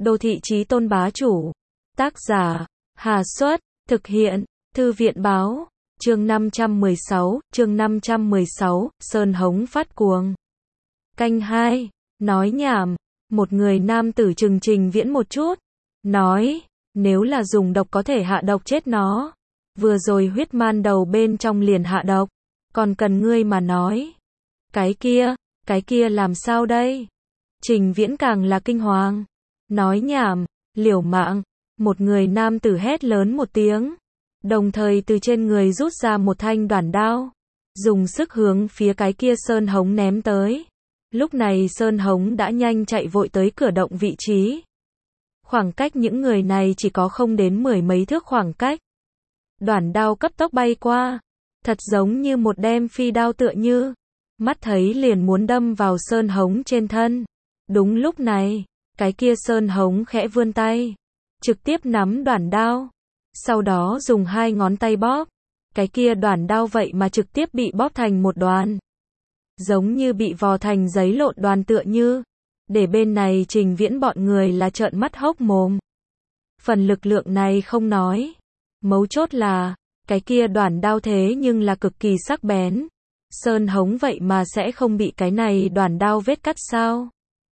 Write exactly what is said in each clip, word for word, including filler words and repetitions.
Đô thị chí tôn bá chủ. Tác giả, Hà Xuất, thực hiện, Thư viện báo, chương năm trăm mười sáu, chương năm trăm mười sáu, Sơn Hống phát cuồng. Canh hai, nói nhảm, một người nam tử trừng Trình Viễn một chút, nói, nếu là dùng độc có thể hạ độc chết nó, vừa rồi huyết man đầu bên trong liền hạ độc, còn cần ngươi mà nói. Cái kia, cái kia làm sao đây? Trình Viễn càng là kinh hoàng, nói nhảm, liều mạng, một người nam tử hét lớn một tiếng, đồng thời từ trên người rút ra một thanh đoản đao, dùng sức hướng phía cái kia Sơn Hống ném tới. Lúc này Sơn Hống đã nhanh chạy vội tới cửa động vị trí. Khoảng cách những người này chỉ có không đến mười mấy thước khoảng cách. Đoản đao cấp tốc bay qua, thật giống như một đem phi đao tựa như, mắt thấy liền muốn đâm vào Sơn Hống trên thân. Đúng lúc này, cái kia Sơn Hống khẽ vươn tay, trực tiếp nắm đoản đao, sau đó dùng hai ngón tay bóp, cái kia đoản đao vậy mà trực tiếp bị bóp thành một đoàn, giống như bị vò thành giấy lộn đoàn tựa như, để bên này Trình Viễn bọn người là trợn mắt hốc mồm. Phần lực lượng này không nói, mấu chốt là, cái kia đoản đao thế nhưng là cực kỳ sắc bén, Sơn Hống vậy mà sẽ không bị cái này đoản đao vết cắt sao?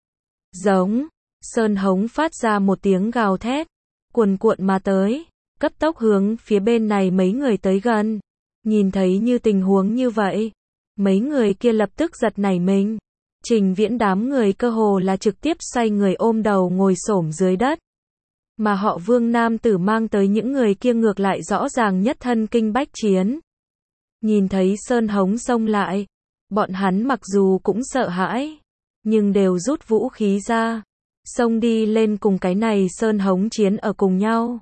Giống, Sơn Hống phát ra một tiếng gào thét, cuồn cuộn mà tới, cấp tốc hướng phía bên này mấy người tới gần. Nhìn thấy như tình huống như vậy, mấy người kia lập tức giật nảy mình. Trình Viễn đám người cơ hồ là trực tiếp xoay người ôm đầu ngồi xổm dưới đất. Mà họ Vương nam tử mang tới những người kia ngược lại rõ ràng nhất thân kinh bách chiến. Nhìn thấy Sơn Hống xông lại, bọn hắn mặc dù cũng sợ hãi, nhưng đều rút vũ khí ra, xông đi lên cùng cái này Sơn Hống chiến ở cùng nhau.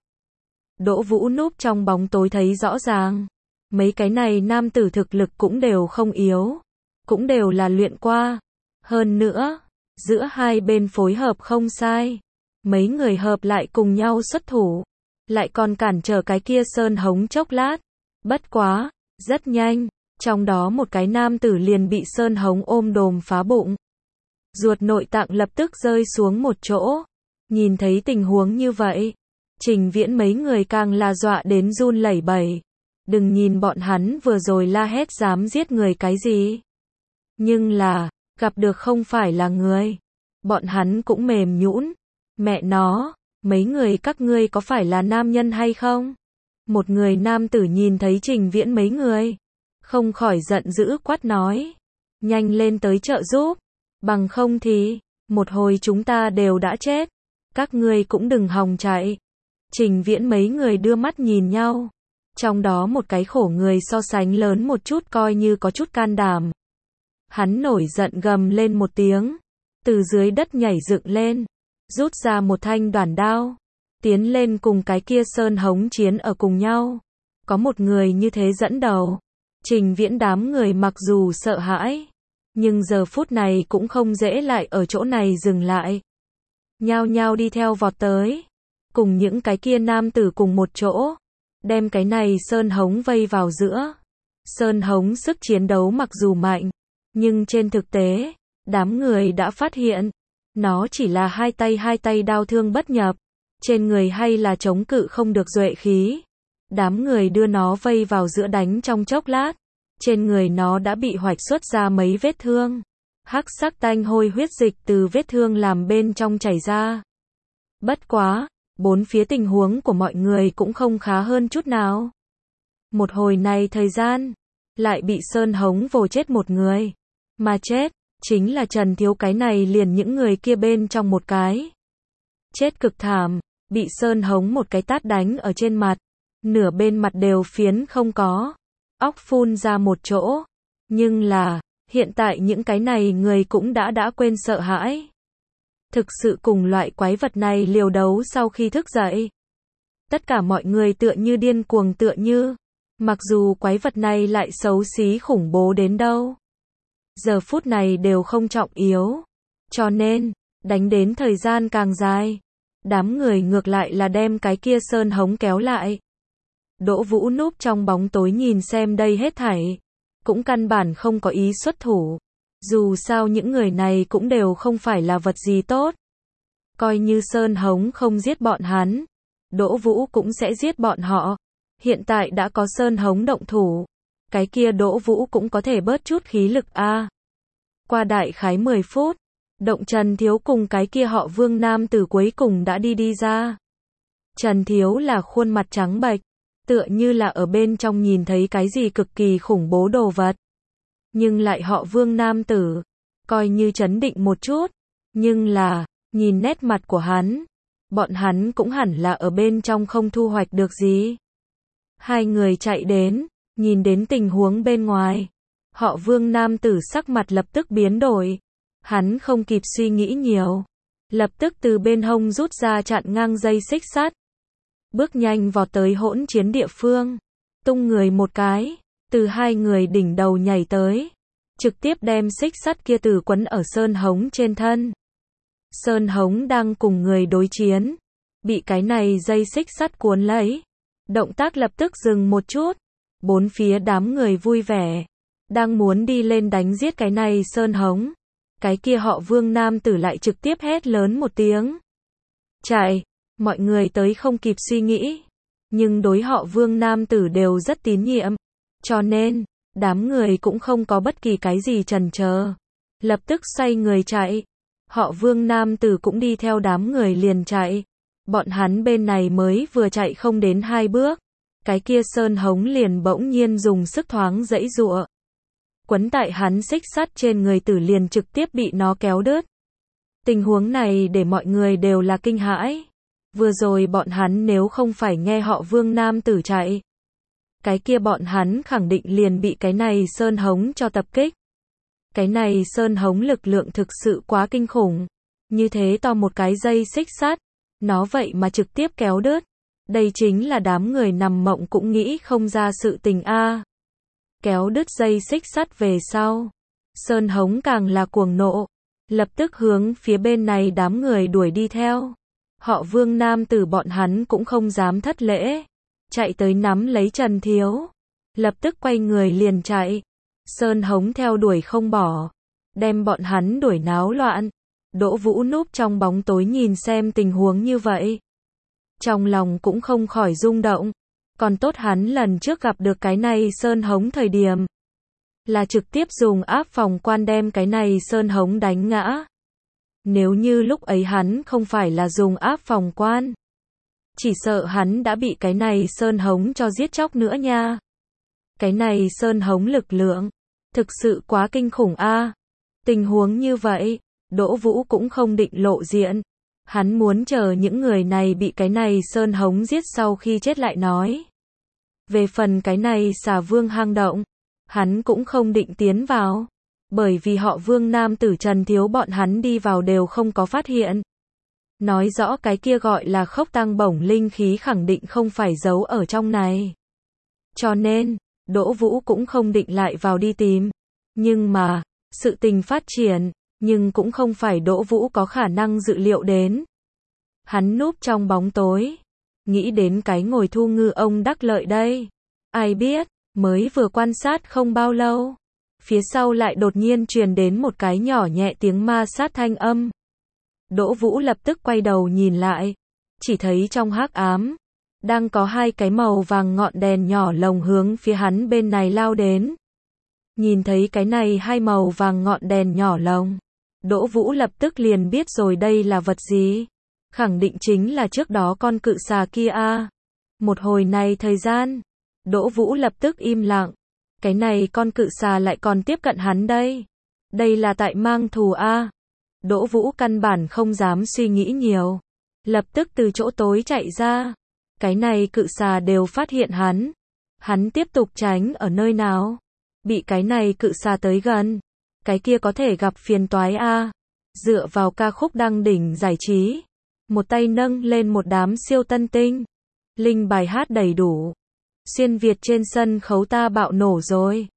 Đỗ Vũ núp trong bóng tối thấy rõ ràng, mấy cái này nam tử thực lực cũng đều không yếu, cũng đều là luyện qua. Hơn nữa, giữa hai bên phối hợp không sai, mấy người hợp lại cùng nhau xuất thủ, lại còn cản trở cái kia Sơn Hống chốc lát. Bất quá, rất nhanh, trong đó một cái nam tử liền bị Sơn Hống ôm đồm phá bụng. Ruột nội tạng lập tức rơi xuống một chỗ. Nhìn thấy tình huống như vậy, Trình Viễn mấy người càng là dọa đến run lẩy bẩy. Đừng nhìn bọn hắn vừa rồi la hét dám giết người cái gì. Nhưng là, gặp được không phải là người. Bọn hắn cũng mềm nhũn. Mẹ nó, mấy người các ngươi có phải là nam nhân hay không? Một người nam tử nhìn thấy Trình Viễn mấy người, không khỏi giận dữ quát nói. Nhanh lên tới trợ giúp. Bằng không thì, một hồi chúng ta đều đã chết. Các ngươi cũng đừng hòng chạy. Trình Viễn mấy người đưa mắt nhìn nhau. Trong đó một cái khổ người so sánh lớn một chút coi như có chút can đảm. Hắn nổi giận gầm lên một tiếng. Từ dưới đất nhảy dựng lên. Rút ra một thanh đoản đao. Tiến lên cùng cái kia Sơn Hống chiến ở cùng nhau. Có một người như thế dẫn đầu. Trình Viễn đám người mặc dù sợ hãi, nhưng giờ phút này cũng không dễ lại ở chỗ này dừng lại. Nhao nhao đi theo vọt tới. Cùng những cái kia nam tử cùng một chỗ. Đem cái này Sơn Hống vây vào giữa. Sơn Hống sức chiến đấu mặc dù mạnh, nhưng trên thực tế, đám người đã phát hiện, nó chỉ là hai tay hai tay đao thương bất nhập. Trên người hay là chống cự không được duệ khí. Đám người đưa nó vây vào giữa đánh trong chốc lát. Trên người nó đã bị hoạch xuất ra mấy vết thương. Hắc sắc tanh hôi huyết dịch từ vết thương làm bên trong chảy ra. Bất quá, bốn phía tình huống của mọi người cũng không khá hơn chút nào. Một hồi này thời gian, lại bị Sơn Hống vồ chết một người. Mà chết, chính là Trần Thiếu cái này liền những người kia bên trong một cái. Chết cực thảm, bị Sơn Hống một cái tát đánh ở trên mặt. Nửa bên mặt đều phiến không có. Óc phun ra một chỗ. Nhưng là, hiện tại những cái này người cũng đã đã quên sợ hãi. Thực sự cùng loại quái vật này liều đấu sau khi thức dậy. Tất cả mọi người tựa như điên cuồng tựa như. Mặc dù quái vật này lại xấu xí khủng bố đến đâu. Giờ phút này đều không trọng yếu. Cho nên, đánh đến thời gian càng dài. Đám người ngược lại là đem cái kia Sơn Hống kéo lại. Đỗ Vũ núp trong bóng tối nhìn xem đây hết thảy. Cũng căn bản không có ý xuất thủ. Dù sao những người này cũng đều không phải là vật gì tốt. Coi như Sơn Hống không giết bọn hắn, Đỗ Vũ cũng sẽ giết bọn họ. Hiện tại đã có Sơn Hống động thủ, cái kia Đỗ Vũ cũng có thể bớt chút khí lực a. À. Qua đại khái mười phút, Động Trần Thiếu cùng cái kia họ Vương nam tử cuối cùng đã đi đi ra. Trần Thiếu là khuôn mặt trắng bệch, tựa như là ở bên trong nhìn thấy cái gì cực kỳ khủng bố đồ vật. Nhưng lại họ Vương nam tử, coi như trấn định một chút, nhưng là, nhìn nét mặt của hắn, bọn hắn cũng hẳn là ở bên trong không thu hoạch được gì. Hai người chạy đến, nhìn đến tình huống bên ngoài, họ Vương nam tử sắc mặt lập tức biến đổi. Hắn không kịp suy nghĩ nhiều, lập tức từ bên hông rút ra chặn ngang dây xích sắt, bước nhanh vọt tới hỗn chiến địa phương, tung người một cái, từ hai người đỉnh đầu nhảy tới, trực tiếp đem xích sắt kia từ quấn ở Sơn Hống trên thân. Sơn Hống đang cùng người đối chiến, bị cái này dây xích sắt cuốn lấy, động tác lập tức dừng một chút, bốn phía đám người vui vẻ, đang muốn đi lên đánh giết cái này Sơn Hống. Cái kia họ Vương nam tử lại trực tiếp hét lớn một tiếng. Chạy, mọi người tới không kịp suy nghĩ. Nhưng đối họ Vương nam tử đều rất tín nhiệm. Cho nên, đám người cũng không có bất kỳ cái gì chần chờ. Lập tức xoay người chạy. Họ Vương nam tử cũng đi theo đám người liền chạy. Bọn hắn bên này mới vừa chạy không đến hai bước. Cái kia Sơn Hống liền bỗng nhiên dùng sức thoáng dãy giụa. Quấn tại hắn xích sắt trên người tử liền trực tiếp bị nó kéo đứt. Tình huống này để mọi người đều là kinh hãi. Vừa rồi bọn hắn nếu không phải nghe họ Vương nam tử chạy, cái kia bọn hắn khẳng định liền bị cái này Sơn Hống cho tập kích. Cái này Sơn Hống lực lượng thực sự quá kinh khủng. Như thế to một cái dây xích sắt, nó vậy mà trực tiếp kéo đứt. Đây chính là đám người nằm mộng cũng nghĩ không ra sự tình a. Kéo đứt dây xích sắt về sau, Sơn Hống càng là cuồng nộ, lập tức hướng phía bên này đám người đuổi đi theo. Họ Vương nam tử bọn hắn cũng không dám thất lễ, chạy tới nắm lấy Trần Thiếu, lập tức quay người liền chạy. Sơn Hống theo đuổi không bỏ, đem bọn hắn đuổi náo loạn. Đỗ Vũ núp trong bóng tối nhìn xem tình huống như vậy, trong lòng cũng không khỏi rung động. Còn tốt hắn lần trước gặp được cái này Sơn Hống thời điểm, là trực tiếp dùng áp phòng quan đem cái này Sơn Hống đánh ngã. Nếu như lúc ấy hắn không phải là dùng áp phòng quan, chỉ sợ hắn đã bị cái này Sơn Hống cho giết chóc nữa nha. Cái này Sơn Hống lực lượng, thực sự quá kinh khủng a. Tình huống như vậy, Đỗ Vũ cũng không định lộ diện. Hắn muốn chờ những người này bị cái này Sơn Hống giết sau khi chết lại nói. Về phần cái này Xà Vương hang động, hắn cũng không định tiến vào. Bởi vì họ Vương nam tử Trần Thiếu bọn hắn đi vào đều không có phát hiện. Nói rõ cái kia gọi là khốc tăng bổng linh khí khẳng định không phải giấu ở trong này. Cho nên, Đỗ Vũ cũng không định lại vào đi tìm. Nhưng mà, sự tình phát triển, nhưng cũng không phải Đỗ Vũ có khả năng dự liệu đến. Hắn núp trong bóng tối, nghĩ đến cái ngồi thu ngư ông đắc lợi đây. Ai biết, mới vừa quan sát không bao lâu, phía sau lại đột nhiên truyền đến một cái nhỏ nhẹ tiếng ma sát thanh âm. Đỗ Vũ lập tức quay đầu nhìn lại, chỉ thấy trong hắc ám, đang có hai cái màu vàng ngọn đèn nhỏ lồng hướng phía hắn bên này lao đến. Nhìn thấy cái này hai màu vàng ngọn đèn nhỏ lồng, Đỗ Vũ lập tức liền biết rồi đây là vật gì. Khẳng định chính là trước đó con cự xà kia a. Một hồi này thời gian, Đỗ Vũ lập tức im lặng. Cái này con cự xà lại còn tiếp cận hắn đây. Đây là tại mang thù a. Đỗ Vũ căn bản không dám suy nghĩ nhiều, lập tức từ chỗ tối chạy ra. Cái này cự xà đều phát hiện hắn. Hắn tiếp tục tránh ở nơi nào? Bị cái này cự xà tới gần, cái kia có thể gặp phiền toái a. Dựa vào ca khúc đăng đỉnh giải trí, một tay nâng lên một đám siêu tân tinh, linh bài hát đầy đủ. Xuyên Việt trên sân khấu ta bạo nổ rồi.